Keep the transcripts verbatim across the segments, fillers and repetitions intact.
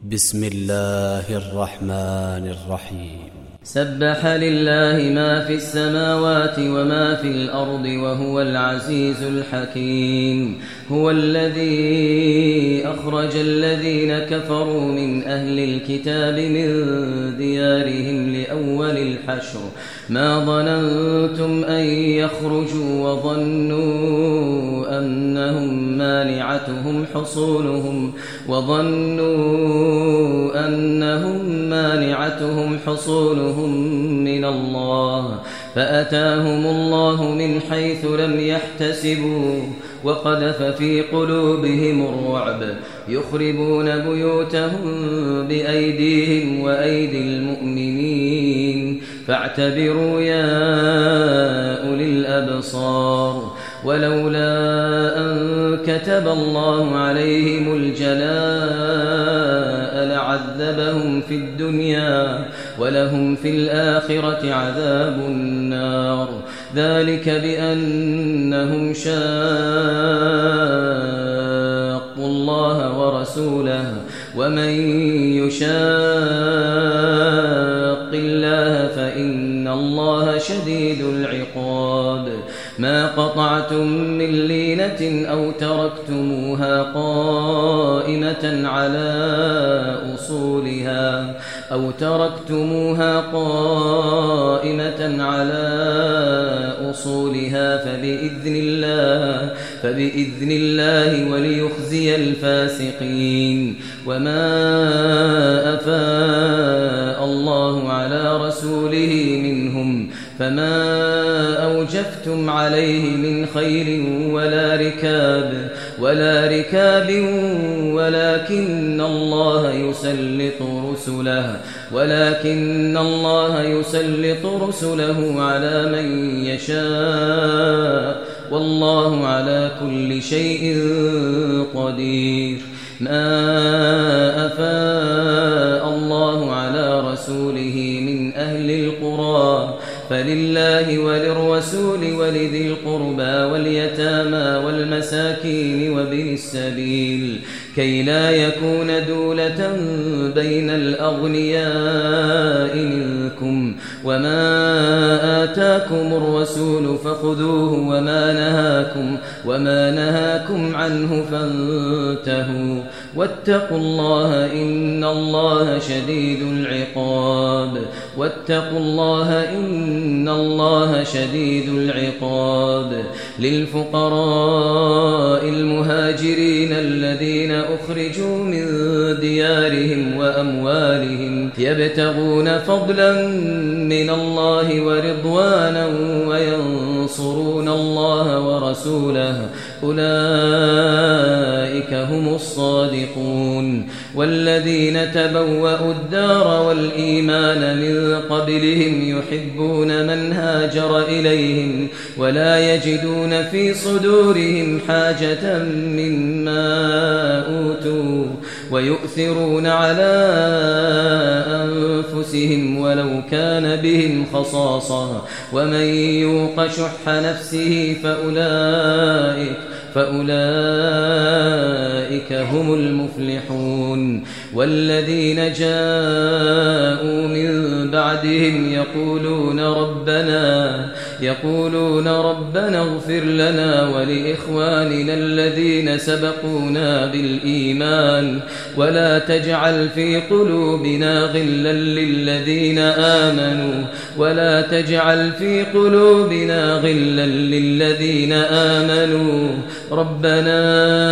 بسم الله الرحمن الرحيم. سبح لله ما في السماوات وما في الأرض وهو العزيز الحكيم. هو الذي أخرج الذين كفروا من أهل الكتاب من ديارهم لأول الحشر ما ظننتم أن يخرجوا وظنوا أنهم مانعتهم حصونهم وظنوا أنهم مانعتهم حصونهم من الله فأتاهم الله من حيث لم يحتسبوا وقذف في قلوبهم الرعب يخربون بيوتهم بأيديهم وأيدي المؤمنين فاعتبروا يا أولي الأبصار. ولولا أن كتب الله عليهم الجلاء لعذبهم في الدنيا ولهم في الآخرة عذاب النار ذلك بأنهم شاقوا الله ورسوله ومن يشاق الله فإن الله شديد العقاب. ما قطعتم من لينة أو تركتموها قائمة على أصولها أو تركتموها قائمة على أصولها فبإذن الله فبإذن الله وليخزي الفاسقين. وما أفاء الله على رسوله منهم فما أوجفتم عليه من خير ولا ركاب ولا ركاب ولكن الله يسلط رسله ولكن الله يسلط رسله على من يشاء والله على كل شيء قدير. ما أفاء الله على رسوله من أهل القرى فلله وللرسول ولذي القربى واليتامى والمساكين وابن السبيل كي لا يكون دولة بين الأغنياء منكم. وما آتاكم الرسول فخذوه وما نهاكم وما نهاكم عنه فانتهوا واتقوا الله إن الله شديد العقاب. واتقوا الله إن الله شديد العقاب. للفقراء المهاجرين الذين أخرجوا من ديارهم وأموالهم يبتغون فضلا من الله ورضوانا وينصرون الله ورسوله أولئك هم الصادقون. والذين تبوأوا الدار والإيمان من قبلهم يحبون من هاجر إليهم ولا يجدون في صدورهم حاجة مما أوتوا ويؤثرون على أنفسهم ولو كان بهم خصاصة ومن يوق شح نفسه فأولئك فأولئك هم المفلحون. والذين جاءوا من بعدهم يقولون ربنا يقولون ربنا اغفر لنا ولإخواننا الذين سبقونا بالإيمان ولا تجعل في قلوبنا غلا للذين آمنوا ولا تجعل في قلوبنا غلا للذين آمنوا ربنا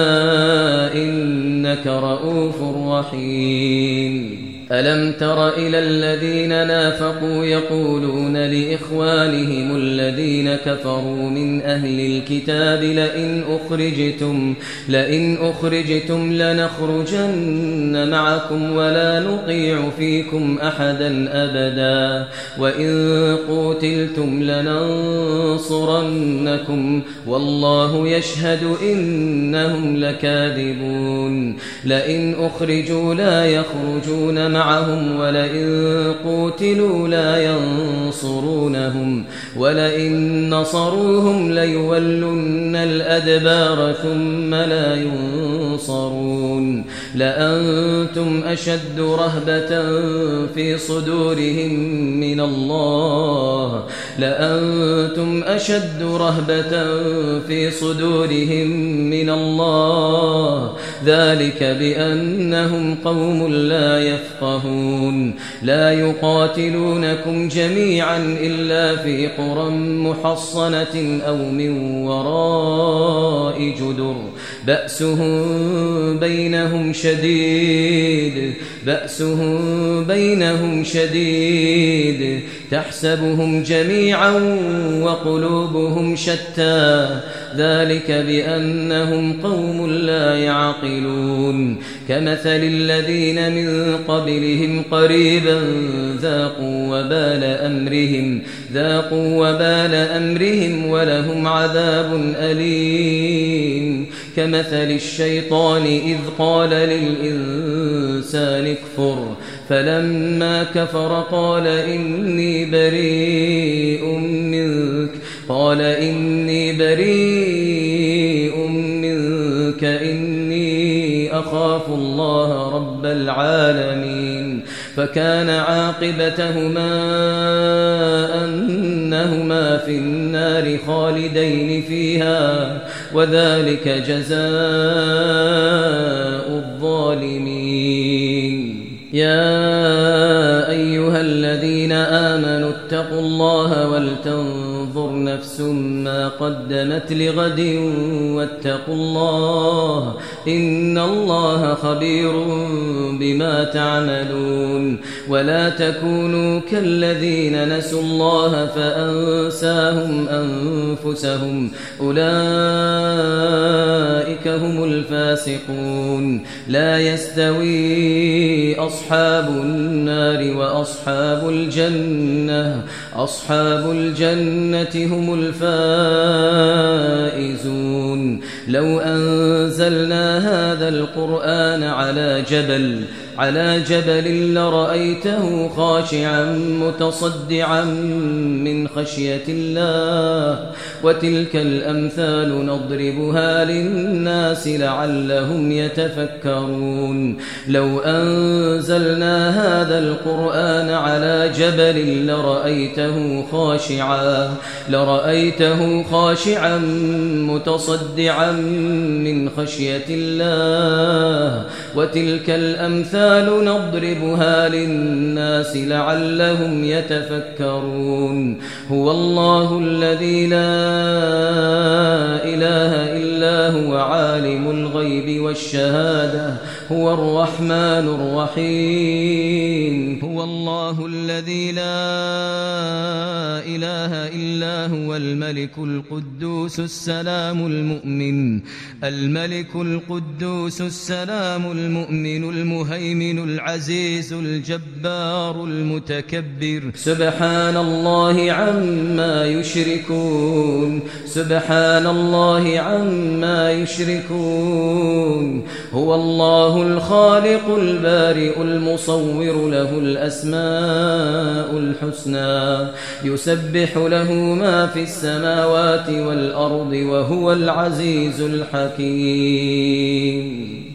إنك رؤوف رحيم. ألم تر إلى الذين نافقوا يقولون لإخوانهم الذين كفروا من أهل الكتاب لئن أخرجتم لئن أخرجتم لنخرجن معكم ولا نطيع فيكم أحدا أبدا وإن قوتلتم لننصرنكم والله يشهد إنهم لكاذبون. لئن أخرجوا لا يخرجون معهم ولئن قوتلوا لا ينصرونهم ولئن نصروهم ليولن الأدبار ثم لا ينصرون. لأنتم أشد رهبة في صدورهم من الله لأنتم أشد رهبة في صدورهم من الله ذلك بأنهم قوم لا يفقهون لا يقاتلونكم جميعا إلا في قرى محصنة أو من وراء جدر بأسهم بينهم شديد بأسهم بينهم شديد تحسبهم جميعا وقلوبهم شتى ذلك بأنهم قوم لا يعقلون كمثل الذين من قبلهم قريبا ذاقوا وبال أمرهم ذاقوا وبال أمرهم ولهم عذاب أليم كمثل الشيطان إذ قال للإنسان اكفر فلما كفر قال إني بريء منك قال إني بريء منك إني أخاف الله رب العالمين فكان عاقبتهما أنهما في النار خالدين فيها وذلك جزاء الظالمين يا أيها الذين آمنوا اتقوا الله ولتنظر نفس ما قدمت لغد واتقوا الله إن الله خبير بما تعملون ولا تكونوا كالذين نسوا الله فأنساهم أنفسهم أولئك هم الفاسقون لا يستوي أصحاب النار وأصحاب الجنة أصحاب الجنة هم الفائزون لو أنزلنا هذا القرآن على جبل على جبل لرأيته خاشعا متصدعا من خشية الله وتلك الأمثال نضربها للناس لعلهم يتفكرون لو أنزلنا هذا القرآن على جبل لرأيته خاشعا لرأيته خاشعا متصدعا من خشية الله وتلك الأمثال نضربها للناس لعلهم يتفكرون هو الله الذي لا إله إلا هو عالم الغيب والشهادة هو الرحمن الرحيم هو الله الذي لا إله إلا هو الملك القدوس السلام المؤمن الملك القدوس السلام المؤمن المهيمن العزيز الجبار المتكبر سبحان الله عما يشركون سبحان الله عما يشركون هو الله الخالق البارئ المصور له الأسماء الحسنى يسبح له ما في السماوات والأرض وهو العزيز الحكيم